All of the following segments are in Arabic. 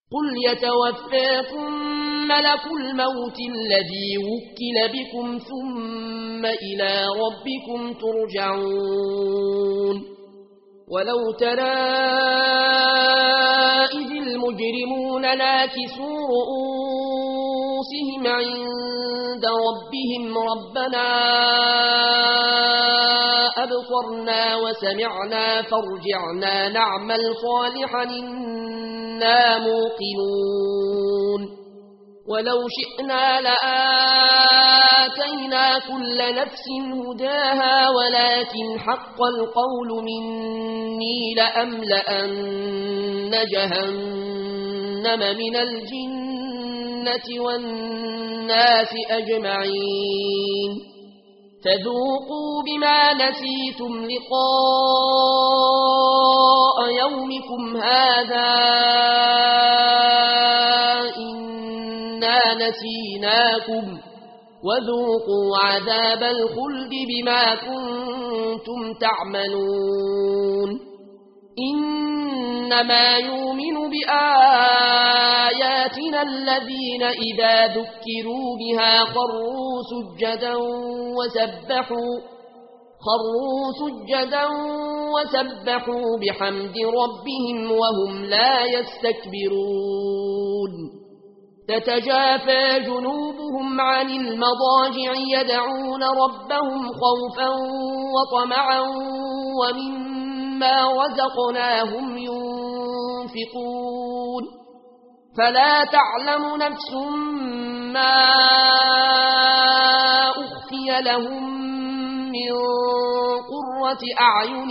قل يتوفاكم ملك الموت الذي وكل بكم ثم إلى ربكم ترجعون ولو ترى إذ المجرمون ناكسوا رؤوسهم عند ربهم ربنا أبصرنا وسمعنا فارجعنا نعمل صالحا إنا موقنون ولو شئنا لآتينا كل نفس هداها ولكن حق القول مني لأملأن جهنم من الجنة والناس أجمعين فذوقوا بما نسيتم لقاء يومكم هذا إنا نسيناكم وذوقوا عذاب الخلد بما كنتم تعملون إنما يؤمن بآياتنا الذين إذا ذكروا بها خروا سجدا وسبحوا بحمد ربهم وهم لا يستكبرون تتجافى جنوبهم عن المضاجع يدعون ربهم خوفا وطمعا ومما رزقناهم ينفقون فلا تعلم نفس ما أخفي لهم من قرة أعين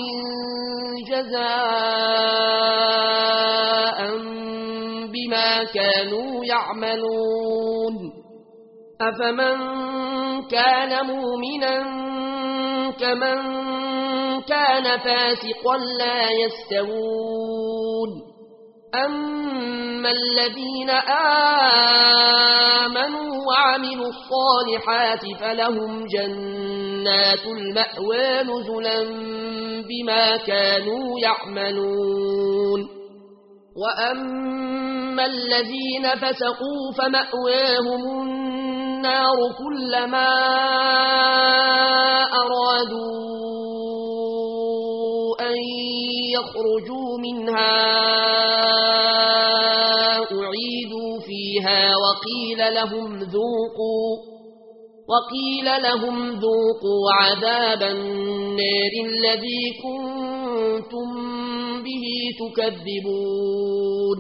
جزاء بما كانوا يعملون أفمن كان مؤمنا كمن كان فاسقا لا يستوون أما الذين آمنوا وعملوا الصالحات فلهم جنات المأوى نزلا بما كانوا يعملون وأما الذين فسقوا فمأواهم النار كلما أرادوا أن يخرجوا منها أعيدوا فيها وقيل لهم ذوقوا عذاب النار الذي كنتم به تكذبون